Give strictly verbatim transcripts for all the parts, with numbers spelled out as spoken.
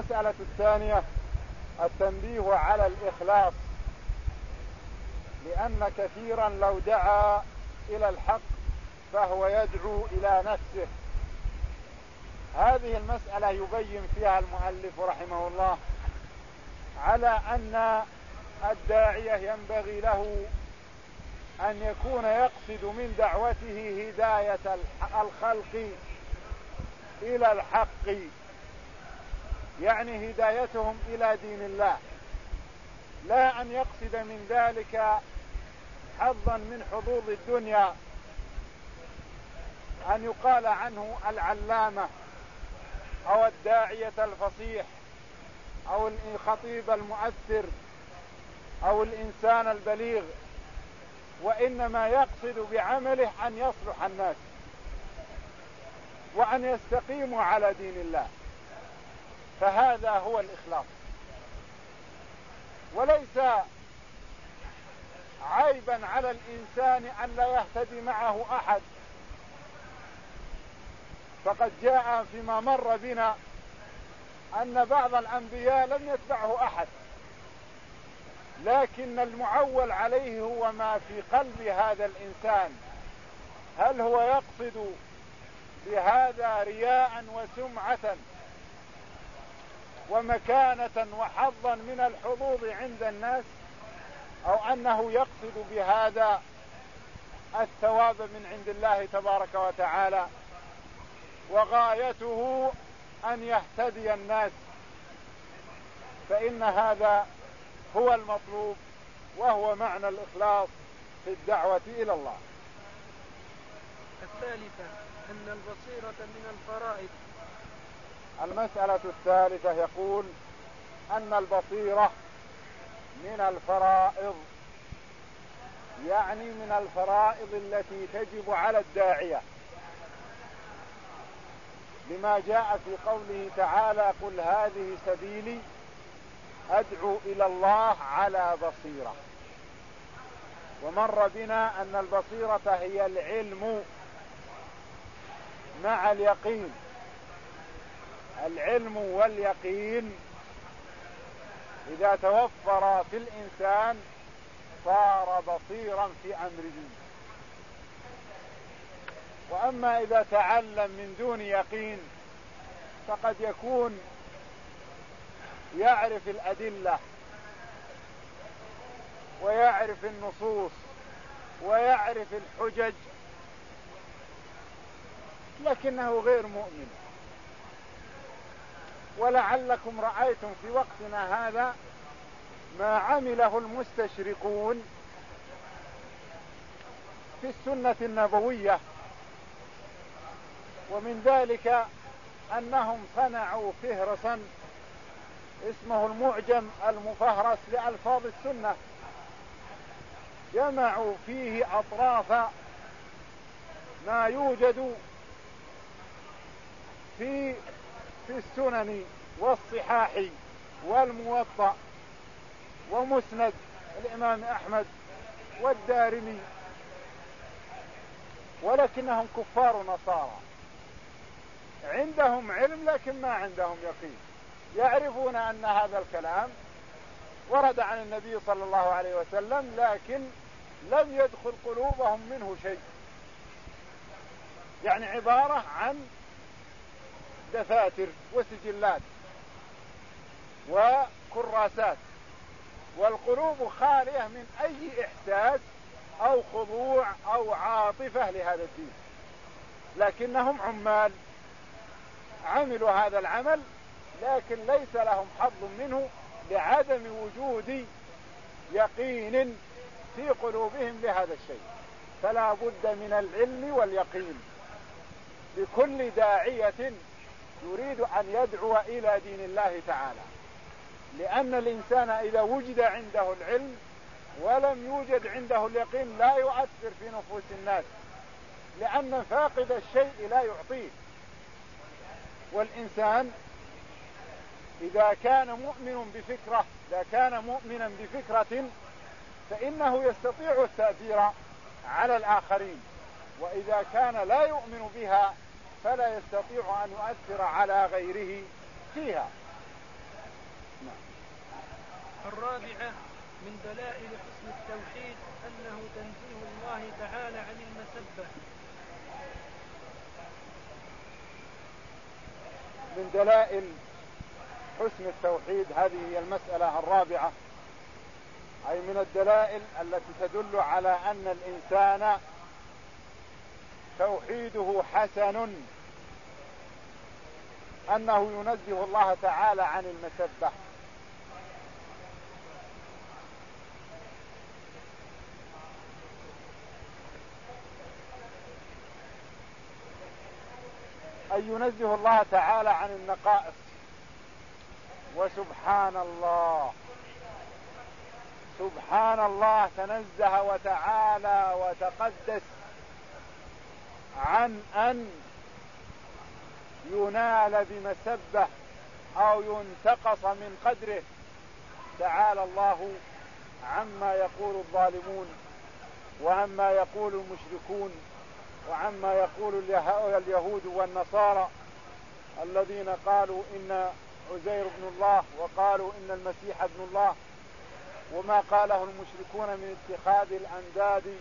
المسألة الثانية التنبيه على الإخلاص، لأن كثيرا لو دعا إلى الحق فهو يدعو إلى نفسه. هذه المسألة يبين فيها المؤلف رحمه الله على أن الداعية ينبغي له أن يكون يقصد من دعوته هداية الخلق إلى الحق، يعني هدايتهم إلى دين الله، لا أن يقصد من ذلك حظا من حظوظ الدنيا، أن يقال عنه العلامة أو الداعية الفصيح أو الخطيب المؤثر أو الإنسان البليغ، وإنما يقصد بعمله أن يصلح الناس وأن يستقيموا على دين الله، فهذا هو الإخلاص. وليس عيبا على الإنسان أن لا يهتدي معه أحد، فقد جاء فيما مر بنا أن بعض الأنبياء لم يتبعه أحد، لكن المعول عليه هو ما في قلب هذا الإنسان، هل هو يقصد بهذا رياء وسمعة ومكانة وحظا من الحظوظ عند الناس، أو أنه يقصد بهذا الثواب من عند الله تبارك وتعالى وغايته أن يهتدي الناس، فإن هذا هو المطلوب وهو معنى الإخلاص في الدعوة إلى الله. الثالثة أن البصيرة من الفرائض. المسألة الثالثة يقول أن البصيرة من الفرائض، يعني من الفرائض التي تجب على الداعية، لما جاء في قوله تعالى قل هذه سبيلي أدعو إلى الله على بصيرة. ومر بنا أن البصيرة هي العلم مع اليقين، العلم واليقين إذا توفر في الإنسان صار بصيرا في أمره. وأما إذا تعلم من دون يقين فقد يكون يعرف الأدلة ويعرف النصوص ويعرف الحجج، لكنه غير مؤمن. ولعلكم رأيتم في وقتنا هذا ما عمله المستشرقون في السنة النبوية، ومن ذلك أنهم صنعوا فهرسا اسمه المعجم المفهرس لألفاظ السنة، جمعوا فيه أطراف ما يوجد في في السنن والصحاح والموطأ ومسند الإمام أحمد والدارمي، ولكنهم كفار نصارى، عندهم علم لكن ما عندهم يقين، يعرفون أن هذا الكلام ورد عن النبي صلى الله عليه وسلم، لكن لم يدخل قلوبهم منه شيء، يعني عبارة عن دفاتر وسجلات وكراسات، والقلوب خالية من أي إحساس أو خضوع أو عاطفة لهذا الدين، لكنهم عمال عملوا هذا العمل لكن ليس لهم حظ منه لعدم وجود يقين في قلوبهم لهذا الشيء. فلا بد من العلم واليقين لكل داعية يريد أن يدعو إلى دين الله تعالى، لأن الإنسان إذا وجد عنده العلم ولم يوجد عنده اليقين لا يؤثر في نفوس الناس، لأن فاقد الشيء لا يعطيه. والإنسان إذا كان مؤمن بفكرة إذا كان مؤمنا بفكرة فإنه يستطيع التأثير على الآخرين، وإذا كان لا يؤمن بها فلا يستطيع أن يؤثر على غيره فيها. من دلائل حسن التوحيد أنه تنزيه الله تعالى عن المسبة. من دلائل حسن التوحيد، هذه هي المسألة الرابعة، أي من الدلائل التي تدل على أن الإنسان توحيده حسن أنه ينزه الله تعالى عن المسبة. أي ينزه الله تعالى عن النقائص. وسبحان الله، سبحان الله تنزه وتعالى وتقدس عن أن ينال بمسبة أو ينتقص من قدره. تعالى الله عما يقول الظالمون وعما يقول المشركون وعما يقول اليهود والنصارى الذين قالوا إن عزير ابن الله وقالوا إن المسيح ابن الله، وما قاله المشركون من اتخاذ الأنداد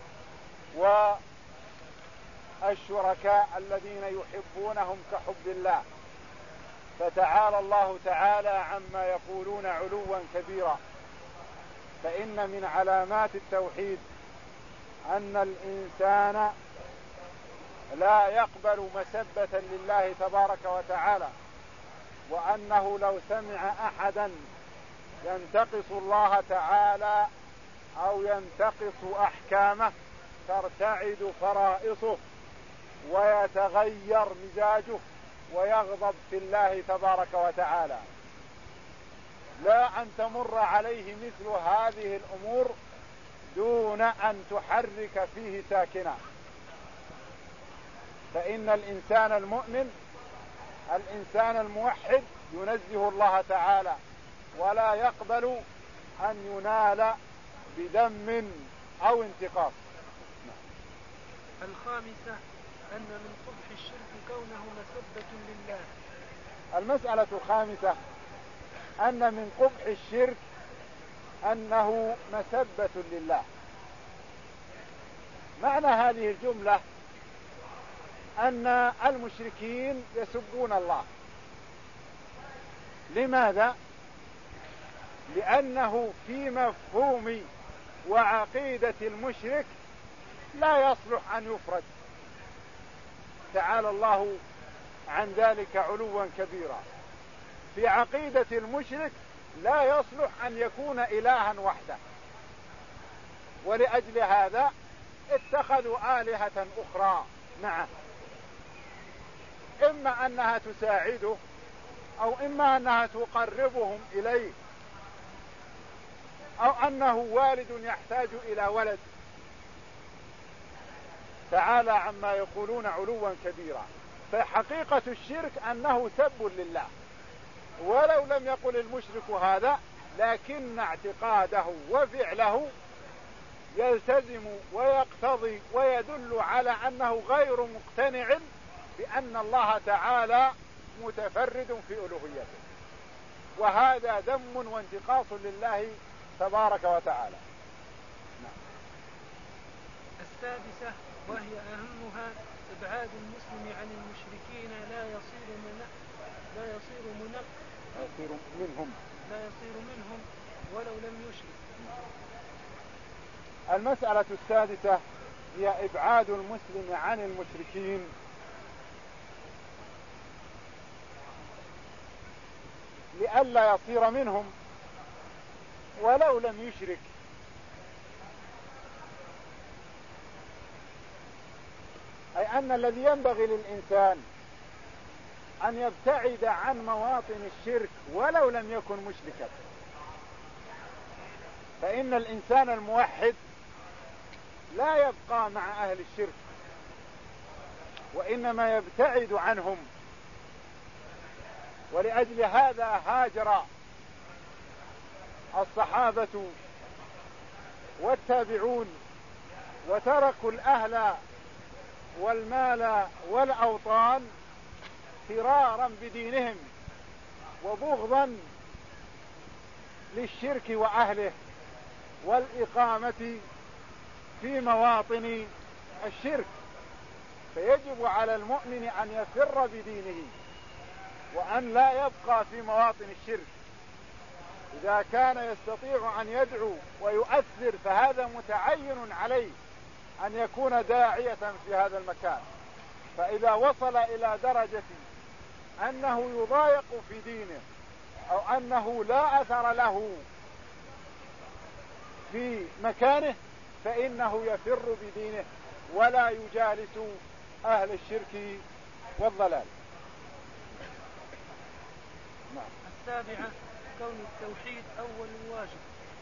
والشركاء الذين يحبونهم كحب الله. فتعالى الله تعالى عما يقولون علوا كبيرا. فإن من علامات التوحيد أن الإنسان لا يقبل مسبة لله تبارك وتعالى، وأنه لو سمع أحدا ينتقص الله تعالى أو ينتقص أحكامه ترتعد فرائصه ويتغير مزاجه ويغضب في الله تبارك وتعالى. لا أن تمر عليه مثل هذه الأمور دون أن تحرك فيه ساكنا. فإن الإنسان المؤمن، الإنسان الموحد، ينزه الله تعالى ولا يقبل أن ينال بذم أو انتقاص. الخامسة أن من قبح الشرك كونه مسبة لله. المسألة الخامسة أن من قبح الشرك أنه مسبة لله. معنى هذه الجملة أن المشركين يسبون الله. لماذا؟ لأنه في مفهوم وعقيدة المشرك لا يصلح أن يفرد. تعالى الله عن ذلك علوا كبيرا. في عقيدة المشرك لا يصلح أن يكون إلها وحده، ولأجل هذا اتخذوا آلهة أخرى معه، إما أنها تساعده أو إما أنها تقربهم إليه أو أنه والد يحتاج إلى ولد. تعالى عما يقولون علوا كبيرا. فحقيقة الشرك أنه سب لله، ولو لم يقل المشرك هذا لكن اعتقاده وفعله يلتزم ويقتضي ويدل على أنه غير مقتنع بأن الله تعالى متفرد في ألوهيته، وهذا ذم وانتقاص لله تبارك وتعالى. نعم. السادسة وهي أهمها إبعاد المسلم عن المشركين لا يصير من لا يصير من لا يصير منهم لا يصير منهم ولو لم يشرك. المسألة السادسة هي إبعاد المسلم عن المشركين لئلا يصير منهم ولو لم يشرك. أي أن الذي ينبغي للإنسان أن يبتعد عن مواطن الشرك ولو لم يكن مشركا. فإن الإنسان الموحد لا يبقى مع أهل الشرك، وإنما يبتعد عنهم. ولأجل هذا هاجر الصحابة والتابعون وتركوا الأهل والمال والأوطان فرارا بدينهم وبغضا للشرك وأهله والإقامة في مواطن الشرك، فيجب على المؤمن أن يفر بدينه وأن لا يبقى في مواطن الشرك. إذا كان يستطيع أن يدعو ويؤثر فهذا متعين عليه أن يكون داعية في هذا المكان. فإذا وصل إلى درجة أنه يضايق في دينه أو أنه لا أثر له في مكانه فإنه يفر بدينه ولا يجالس أهل الشرك والضلال. نعم. السابعة كون التوحيد أول واجب.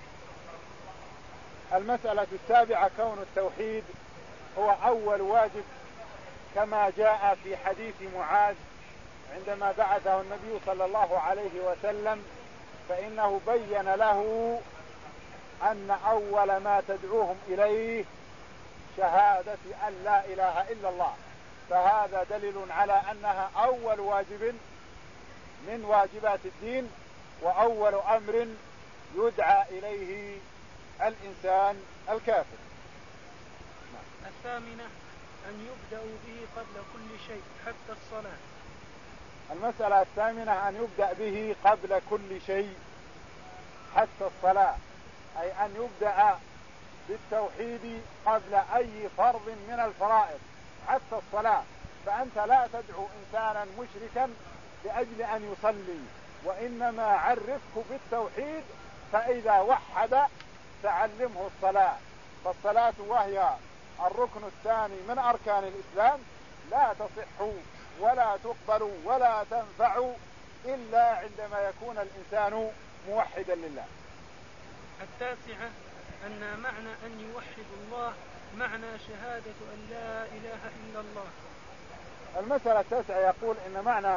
المسألة السابعة كون التوحيد هو أول واجب، كما جاء في حديث معاذ عندما بعثه النبي صلى الله عليه وسلم، فإنه بين له أن أول ما تدعوهم إليه شهادة أن لا إله إلا الله، فهذا دليل على أنها أول واجب من واجبات الدين وأول أمر يدعى إليه الإنسان الكافر. الثامنة أن يبدأ به قبل كل شيء حتى الصلاة. المسألة الثامنة أن يبدأ به قبل كل شيء حتى الصلاة، أي أن يبدأ بالتوحيد قبل أي فرض من الفرائض حتى الصلاة. فأنت لا تدعو إنسانا مشركا لأجل أن يصلي، وإنما عرفه بالتوحيد، فإذا وحد تعلمه الصلاة. فالصلاة وهي الركن الثاني من أركان الإسلام لا تصح ولا تقبل ولا تنفع إلا عندما يكون الإنسان موحدا لله. التاسعة أن معنى أن يوحد الله معنى شهادة أن لا إله إلا الله. المسألة التاسعة يقول إن معنى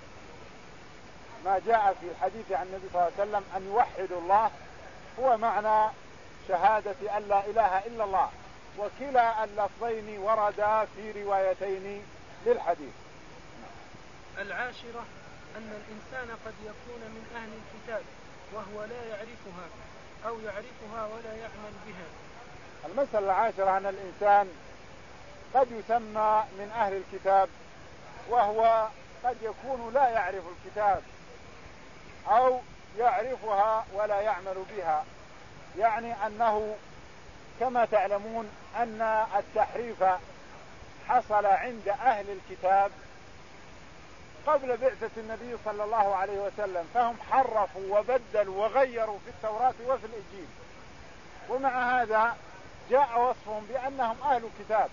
ما جاء في الحديث عن النبي صلى الله عليه وسلم أن يوحد الله هو معنى شهادة أن لا إله إلا الله، وكلا اللفظين وردا في روايتين للحديث. العاشرة أن الإنسان قد يكون من أهل الكتاب وهو لا يعرفها أو يعرفها ولا يعمل بها. المسألة العاشرة أن الإنسان قد يسمى من أهل الكتاب وهو قد يكون لا يعرف الكتاب أو يعرفها ولا يعمل بها، يعني أنه كما تعلمون أن التحريف حصل عند أهل الكتاب قبل بعثة النبي صلى الله عليه وسلم، فهم حرفوا وبدلوا وغيروا في التوراة وفي الإنجيل، ومع هذا جاء وصفهم بأنهم أهل الكتاب.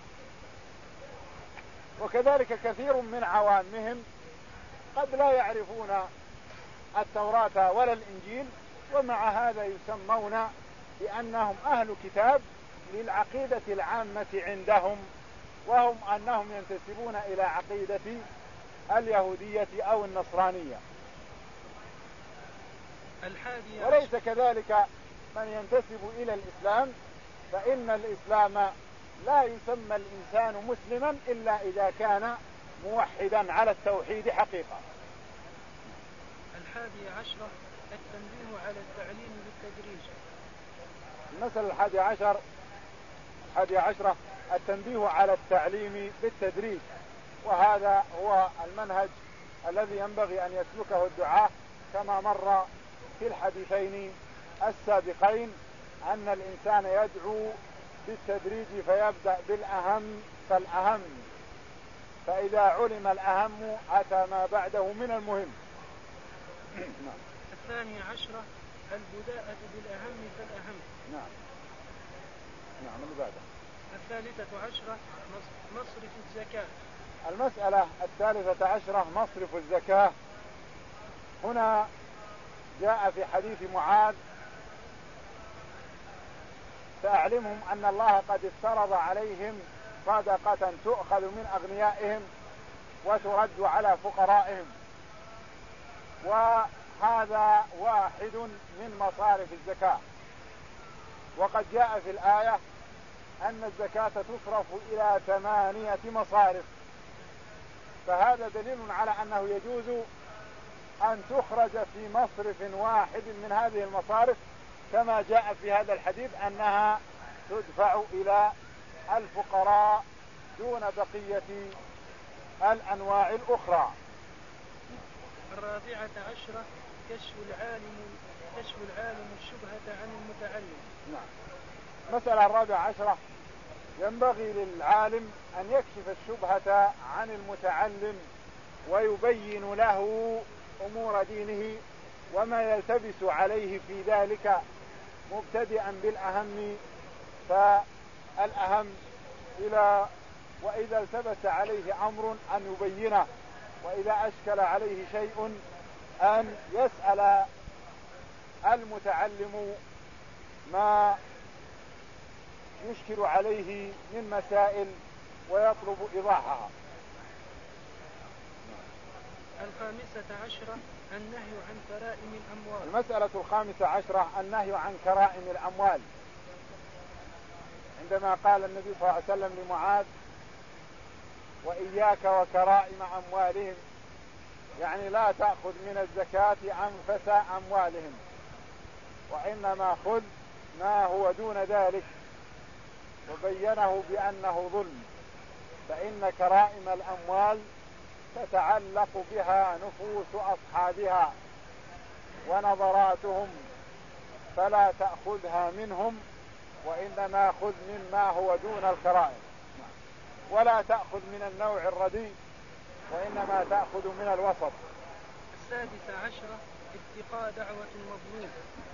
وكذلك كثير من عوامهم قد لا يعرفون التوراة ولا الإنجيل، ومع هذا يسمون بأنهم أهل كتاب للعقيدة العامة عندهم، وهم أنهم ينتسبون إلى عقيدة اليهودية أو النصرانية. وليس كذلك من ينتسب إلى الإسلام، فإن الإسلام لا يسمى الإنسان مسلما إلا إذا كان موحدا على التوحيد حقيقة. الحادي عشرة التنبيه على التعليم بالتدريج. المسألة الحادي عشر الحادي عشرة التنبيه على التعليم بالتدريج، وهذا هو المنهج الذي ينبغي أن يسلكه الدعاة كما مر في الحديثين السابقين، أن الإنسان يدعو بالتدريج فيبدأ بالأهم فالأهم، فإذا علم الأهم أتى ما بعده من المهم. الثاني عشرة البداءة بالأهم فالأهم. نعم نعم اللي بعده. الثالثة عشرة مصرف الزكاة. المسألة الثالثة عشرة مصرف الزكاة. هنا جاء في حديث معاذ فأعلمهم أن الله قد افترض عليهم صدقة تؤخذ من أغنيائهم وترد على فقرائهم، وهذا واحد من مصارف الزكاة. وقد جاء في الآية أن الزكاة تصرف إلى ثمانية مصارف، فهذا دليل على أنه يجوز أن تخرج في مصرف واحد من هذه المصارف كما جاء في هذا الحديث أنها تدفع إلى الفقراء دون بقية الأنواع الأخرى. الرابعة عشرة كشف العالم كشف العالم الشبهة عن المتعلم. نعم. المسألة الرابعة عشرة ينبغي للعالم أن يكشف الشبهة عن المتعلم ويبين له أمور دينه وما يلتبس عليه في ذلك، مبتدئا بالأهم فالأهم إلى وإذا التبس عليه أمر أن يبينه، وإذا أشكل عليه شيء أن يسأل المتعلم ما يشكل عليه من مسائل ويطلب إيضاحها. الخامسة عشرة النهي عن كرائم الأموال. المسألة الخامسة عشرة النهي عن كرائم الأموال، عندما قال النبي صلى الله عليه وسلم لمعاذ وإياك وكرائم أموالهم، يعني لا تأخذ من الزكاة أنفس أموالهم، وإنما خذ ما هو دون ذلك، وبينه بأنه ظلم، فإن كرائم الأموال تتعلق بها نفوس أصحابها ونظراتهم، فلا تأخذها منهم، وإنما خذ مما هو دون الكرائم، ولا تأخذ من النوع الرديء، وإنما تأخذ من الوسط. السادسة عشرة اتقاء دعوة المظلوم.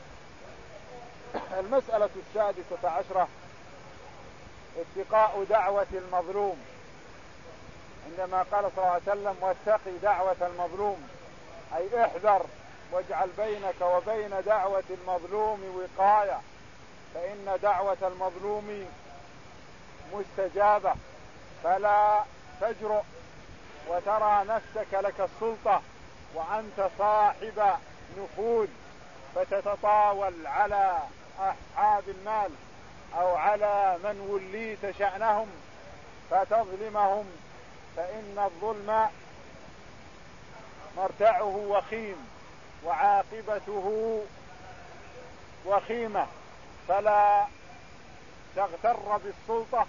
المسألة السادسة عشرة اتقاء دعوة المظلوم، عندما قال صلى الله عليه وسلم واتقي دعوة المظلوم، أي احذر واجعل بينك وبين دعوة المظلوم وقاية، فإن دعوة المظلوم مستجابة، فلا تجرؤ وترى نفسك لك السلطة وأنت صاحب نفوذ فتتطاول على أصحاب المال أو على من وليت شأنهم فتظلمهم، فإن الظلم مرتعه وخيم وعاقبته وخيمة، فلا تغتر بالسلطة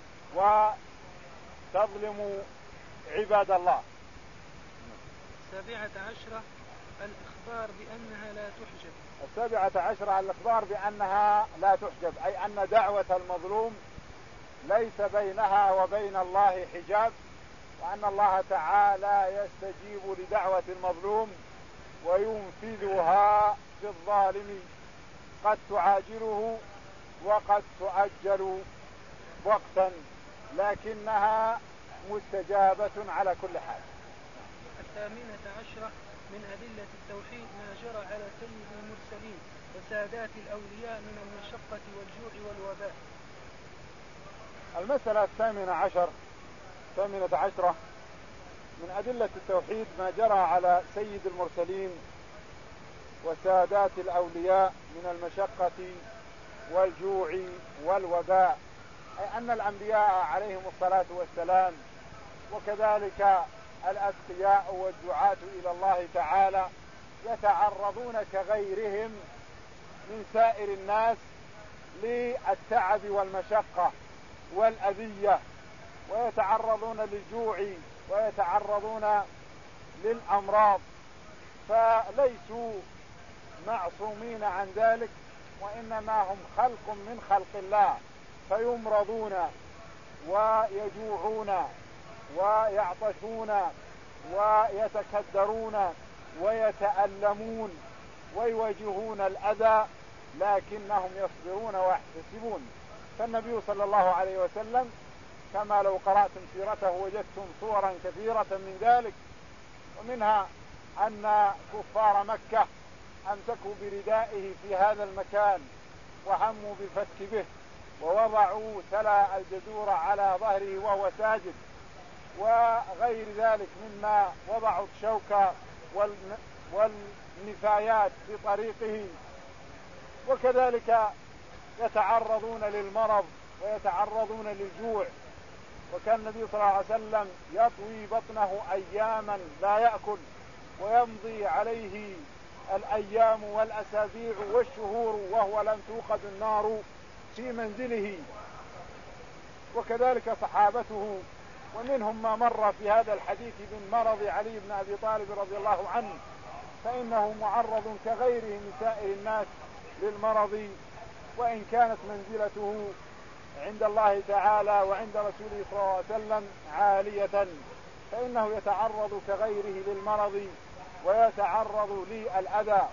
وتظلم عباد الله. السابعة عشرة الإخبار بأنها لا تحجب. السابعة عشرة الإخبار بأنها لا تحجب، أي أن دعوة المظلوم ليس بينها وبين الله حجاب، وأن الله تعالى يستجيب لدعوة المظلوم وينفذها بالظالم، قد تعاجله وقد تؤجل وقتا، لكنها مستجابة على كل حال. الثامنة عشرة من أدلة التوحيد ما جرى على سيد المرسلين وسادات الأولياء من المشقة والجوع والوباء. المسألة الثامنة عشر الثامنة عشرة من أدلة التوحيد ما جرى على سيد المرسلين وسادات الأولياء من المشقة والجوع والوباء، أي أن الأنبياء عليهم الصلاة والسلام وكذلك الأتقياء والدعاة إلى الله تعالى يتعرضون كغيرهم من سائر الناس للتعب والمشقة والأذية، ويتعرضون للجوع ويتعرضون للأمراض، فليسوا معصومين عن ذلك، وإنما هم خلق من خلق الله، فيمرضون ويجوعون ويعطشون ويتكدرون ويتألمون ويواجهون الأذى، لكنهم يصبرون ويحتسبون. فالنبي صلى الله عليه وسلم كما لو قرأتم سيرته وجدتم صورا كثيرة من ذلك، ومنها أن كفار مكة أمسكوا بردائه في هذا المكان وهموا بالفتك به، ووضعوا سلا الجزور على ظهره وهو ساجد، وغير ذلك مما وضعوا الشوك والنفايات في طريقه، وكذلك يتعرضون للمرض ويتعرضون للجوع. وكان النبي صلى الله عليه وسلم يطوي بطنه أياما لا يأكل، ويمضي عليه الأيام والأسابيع والشهور وهو لم توقد النار في منزله، وكذلك صحابته. ومنهم ما مر في هذا الحديث من مرض علي بن أبي طالب رضي الله عنه، فإنه معرض كغيره من سائر الناس للمرض، وإن كانت منزلته عند الله تعالى وعند رسوله صلى الله عليه وسلم عالية، فإنه يتعرض كغيره للمرض ويتعرض للأذى.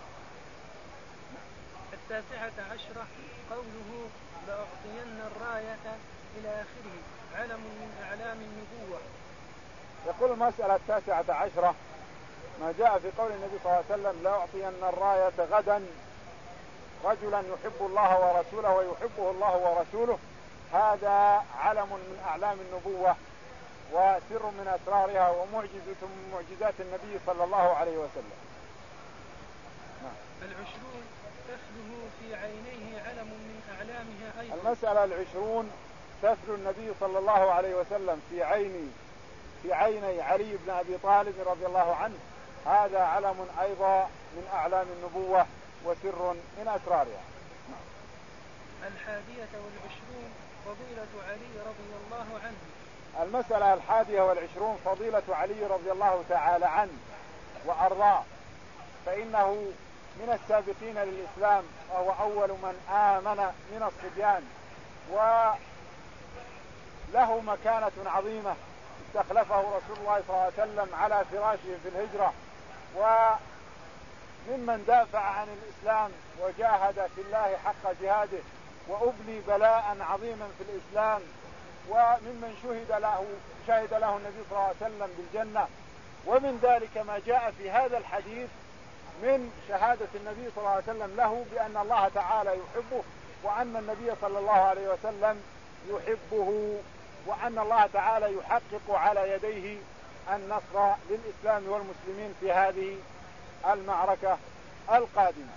التاسعة عشرة قوله لأعطين الراية إلى آخره علم من أعلام النبوة. يقول المسألة التاسعة عشرة ما جاء في قول النبي صلى الله عليه وسلم لأعطين الراية غدا رجلا يحب الله ورسوله ويحبه الله ورسوله، هذا علم من أعلام النبوة وسر من أسرارها ومعجزة من معجزات النبي صلى الله عليه وسلم. العشرون سفله في عينيه علم من أعلامها أيضا. المسألة العشرون سفل النبي صلى الله عليه وسلم في عيني في عيني علي بن أبي طالب رضي الله عنه، هذا علم أيضا من أعلام النبوة وسر من أسرارها. الحادية والعشرون فضيلة علي رضي الله عنه. المسألة الحادية والعشرون فضيلة علي رضي الله تعالى عنه وأرضاه، فإنه من السابقين للإسلام وهو أول من آمن من الصبيان، وله مكانة عظيمة استخلفه رسول الله صلى الله عليه وسلم على فراشه في الهجرة، وممن دافع عن الإسلام وجاهد في الله حق جهاده وأبلي بلاء عظيما في الإسلام، وممن شهد له شهد له النبي صلى الله عليه وسلم بالجنة. ومن ذلك ما جاء في هذا الحديث من شهادة النبي صلى الله عليه وسلم له بأن الله تعالى يحبه، وأن النبي صلى الله عليه وسلم يحبه، وأن الله تعالى يحقق على يديه النصر للإسلام والمسلمين في هذه المعركة القادمة.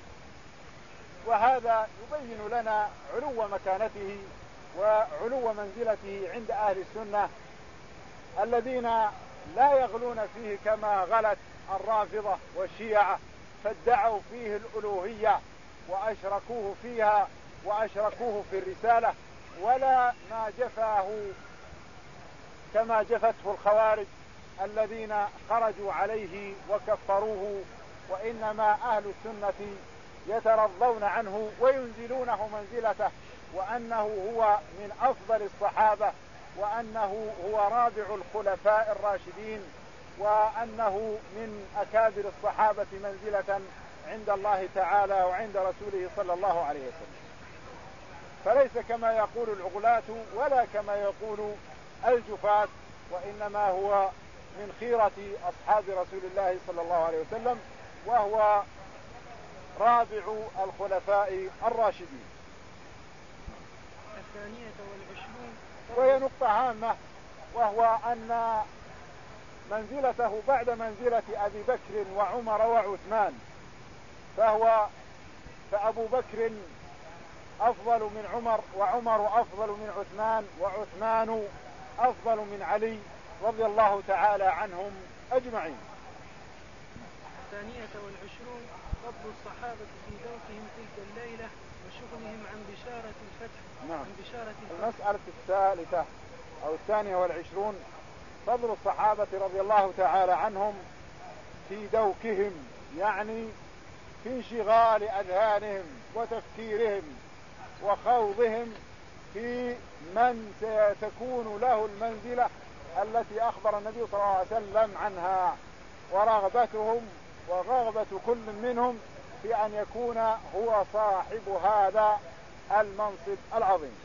وهذا يبين لنا علو مكانته وعلو منزلته عند أهل السنة الذين لا يغلون فيه كما غلت الرافضة والشيعة، فادعوا فيه الألوهية وأشركوه فيها وأشركوه في الرسالة، ولا ما جفاه كما جفته الخوارج الذين خرجوا عليه وكفروه. وإنما أهل السنة يترضون عنه وينزلونه منزلته، وأنه هو من أفضل الصحابة، وأنه هو رابع الخلفاء الراشدين، وأنه من أكابر الصحابة منزلة عند الله تعالى وعند رسوله صلى الله عليه وسلم، فليس كما يقول العغلاة ولا كما يقول الجفاة، وإنما هو من خيرة أصحاب رسول الله صلى الله عليه وسلم، وهو رابع الخلفاء الراشدين. الثانية والعشرون وهي نقطة هامة، وهو أن منزلته بعد منزلة أبي بكر وعمر وعثمان، فهو فأبو بكر أفضل من عمر، وعمر أفضل من عثمان، وعثمان أفضل من علي رضي الله تعالى عنهم أجمعين. الثانية والعشرون فضل الصحابة في ذوقهم تلك الليلة وشغلهم عن بشارة الفتح. نعم. عن بشارة الفتح. المسألة الثالثة أو الثانية والعشرون فضل الصحابة رضي الله تعالى عنهم في ذوقهم، يعني في انشغال أذهانهم وتفكيرهم وخوضهم في من ستكون له المنزلة التي أخبر النبي صلى الله عليه وسلم عنها، ورغبتهم ورغبة كل منهم في أن يكون هو صاحب هذا المنصب العظيم.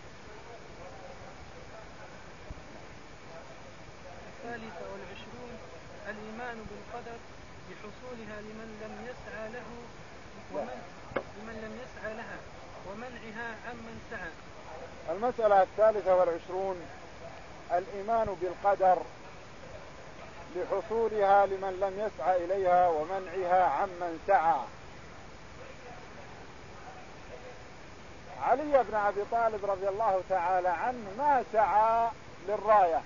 الثالثة والعشرون الإيمان بالقدر بحصولها لمن لم يسعى له ومن لمن لم يسعى لها ومنعها عمن سعى. المسألة الثالثة والعشرون الإيمان بالقدر لحصولها لمن لم يسعى إليها ومنعها عمن سعى. علي بن أبي طالب رضي الله تعالى عنه ما سعى للراية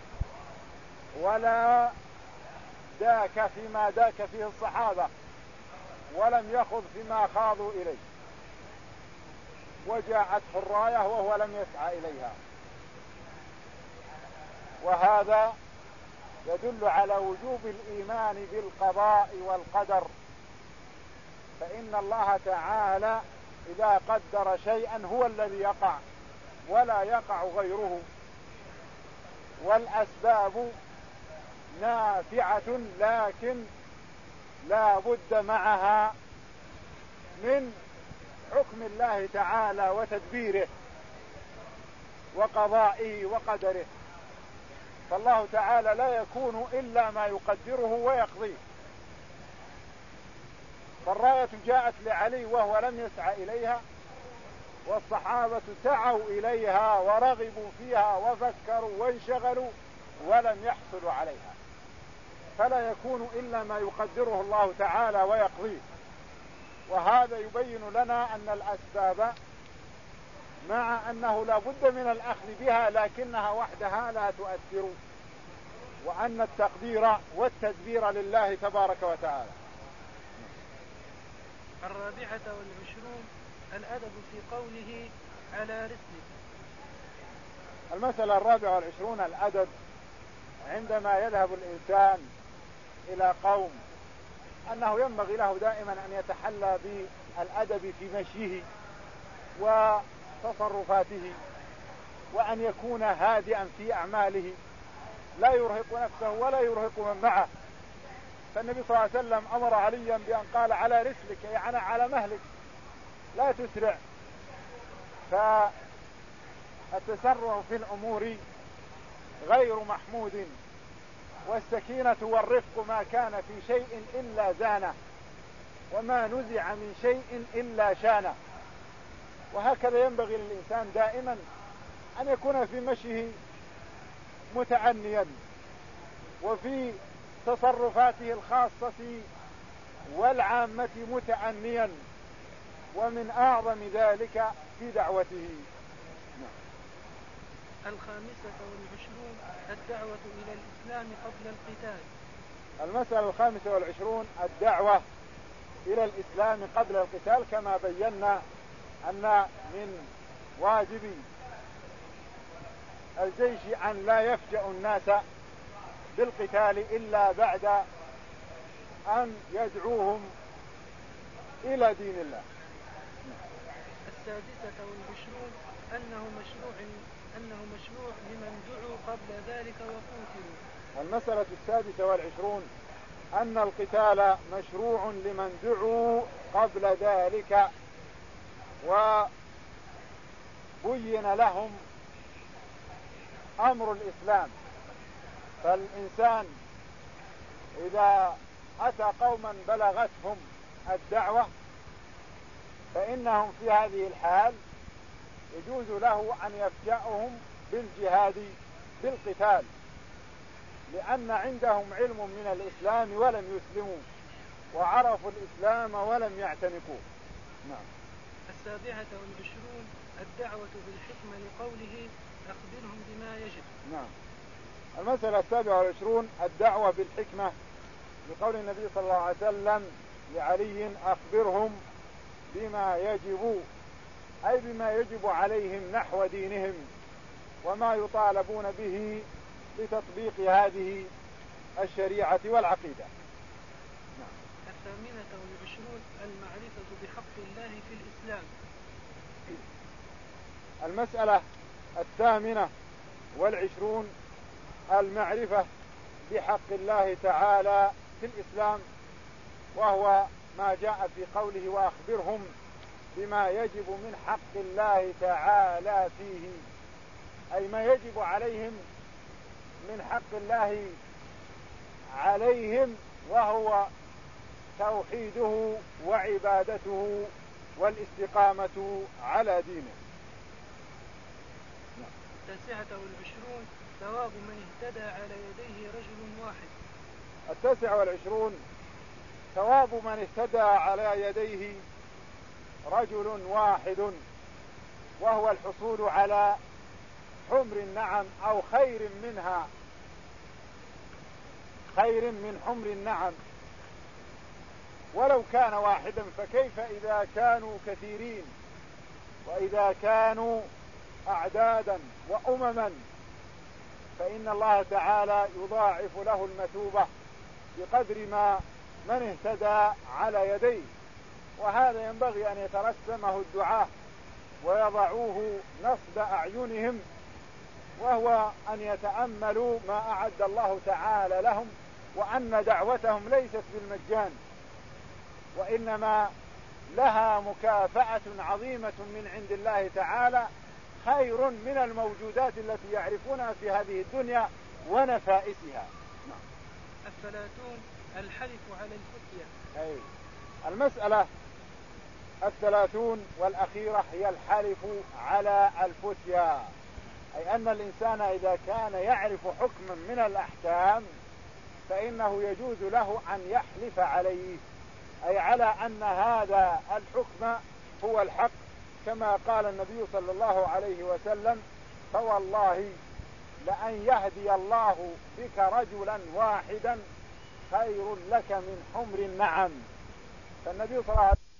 ولا داك فيما داك فيه الصحابة، ولم يخض فيما خاضوا إليه، وجاءته الراية وهو لم يسعى إليها. وهذا يدل على وجوب الإيمان بالقضاء والقدر، فإن الله تعالى إذا قدر شيئا هو الذي يقع ولا يقع غيره، والأسباب نافعة لكن لا بد معها من حكم الله تعالى وتدبيره وقضائه وقدره، فالله تعالى لا يكون إلا ما يقدره ويقضيه. فالراية جاءت لعلي وهو لم يسعى إليها، والصحابة سعوا إليها ورغبوا فيها وفكروا وانشغلوا ولم يحصلوا عليها، فلا يكون إلا ما يقدره الله تعالى ويقضيه. وهذا يبين لنا أن الأسباب مع أنه لا بد من الأخذ بها لكنها وحدها لا تؤثر، وأن التقدير والتدبير لله تبارك وتعالى. الرابعة والعشرون الأدب في قوله على رسلك. المسألة الرابعة والعشرون الأدب عندما يذهب الإنسان إلى قوم، أنه ينبغي له دائما أن يتحلى بالأدب في مشيه وتصرفاته، وأن يكون هادئا في أعماله لا يرهق نفسه ولا يرهق من معه. فالنبي صلى الله عليه وسلم أمر عليا بأن قال على رسلك، يعني على مهلك لا تسرع. فالتسرع في الأمور غير محمود، والسكينة والرفق ما كان في شيء إلا زانه، وما نزع من شيء إلا شانه. وهكذا ينبغي للإنسان دائما أن يكون في مشيه متعنيا، وفي تصرفاته الخاصة والعامة متأنيا، ومن أعظم ذلك في دعوته. الخامسة والعشرون الدعوة إلى الإسلام قبل القتال. المسألة الخامسة والعشرون الدعوة إلى الإسلام قبل القتال، كما بينا أن من واجب الجيش أن لا يفجأ الناس بالقتال إلا بعد أن يدعوهم إلى دين الله. السادسة والعشرون أنه مشروع أنه مشروع لمن دعوا قبل ذلك وقتلوا. المسألة السادسة والعشرون أن القتال مشروع لمن دعوا قبل ذلك وبين لهم أمر الإسلام. فالإنسان إذا أتى قوما بلغتهم الدعوة فإنهم في هذه الحال يجوز له أن يفجأهم بالجهاد بالقتال، لأن عندهم علم من الإسلام ولم يسلموا، وعرفوا الإسلام ولم يعتنقوه. نعم. السابعة والعشرون الدعوة بالحكمة لقوله أخبرهم بما يجب. نعم. المسألة السابعة والعشرون الدعوة بالحكمة لقول النبي صلى الله عليه وسلم لعلي أخبرهم بما يجب، أي بما يجب عليهم نحو دينهم وما يطالبون به لتطبيق هذه الشريعة والعقيدة. نعم. الثامنة والعشرون المعرفة بحق الله في الإسلام. المسألة الثامنة والعشرون المعرفة بحق الله تعالى في الإسلام، وهو ما جاء في قوله وأخبرهم بما يجب من حق الله تعالى فيه، أي ما يجب عليهم من حق الله عليهم، وهو توحيده وعبادته والاستقامة على دينه. التاسعة والعشرون ثواب من اهتدى على يديه رجل واحد. التاسع والعشرون ثواب من اهتدى على يديه رجل واحد، وهو الحصول على حمر النعم أو خير منها، خير من حمر النعم. ولو كان واحدا، فكيف إذا كانوا كثيرين وإذا كانوا أعدادا وأمما؟ فإن الله تعالى يضاعف له المثوبة بقدر ما من اهتدى على يديه. وهذا ينبغي أن يترسمه الدعاة ويضعوه نصب أعينهم، وهو أن يتأملوا ما أعد الله تعالى لهم، وأن دعوتهم ليست بالمجان، وإنما لها مكافأة عظيمة من عند الله تعالى، خير من الموجودات التي يعرفونها في هذه الدنيا ونفائسها. الثلاثون الحلف على الفتية. أي المسألة الثلاثون والأخيرة هي الحلف على الفتية، أي أن الإنسان إذا كان يعرف حكما من الأحكام فإنه يجوز له أن يحلف عليه، أي على أن هذا الحكم هو الحق، كما قال النبي صلى الله عليه وسلم: فوالله لأن يهدي الله بك رجلا واحدا خير لك من حمر النعم. فالنبي صلى الله عليه وسلم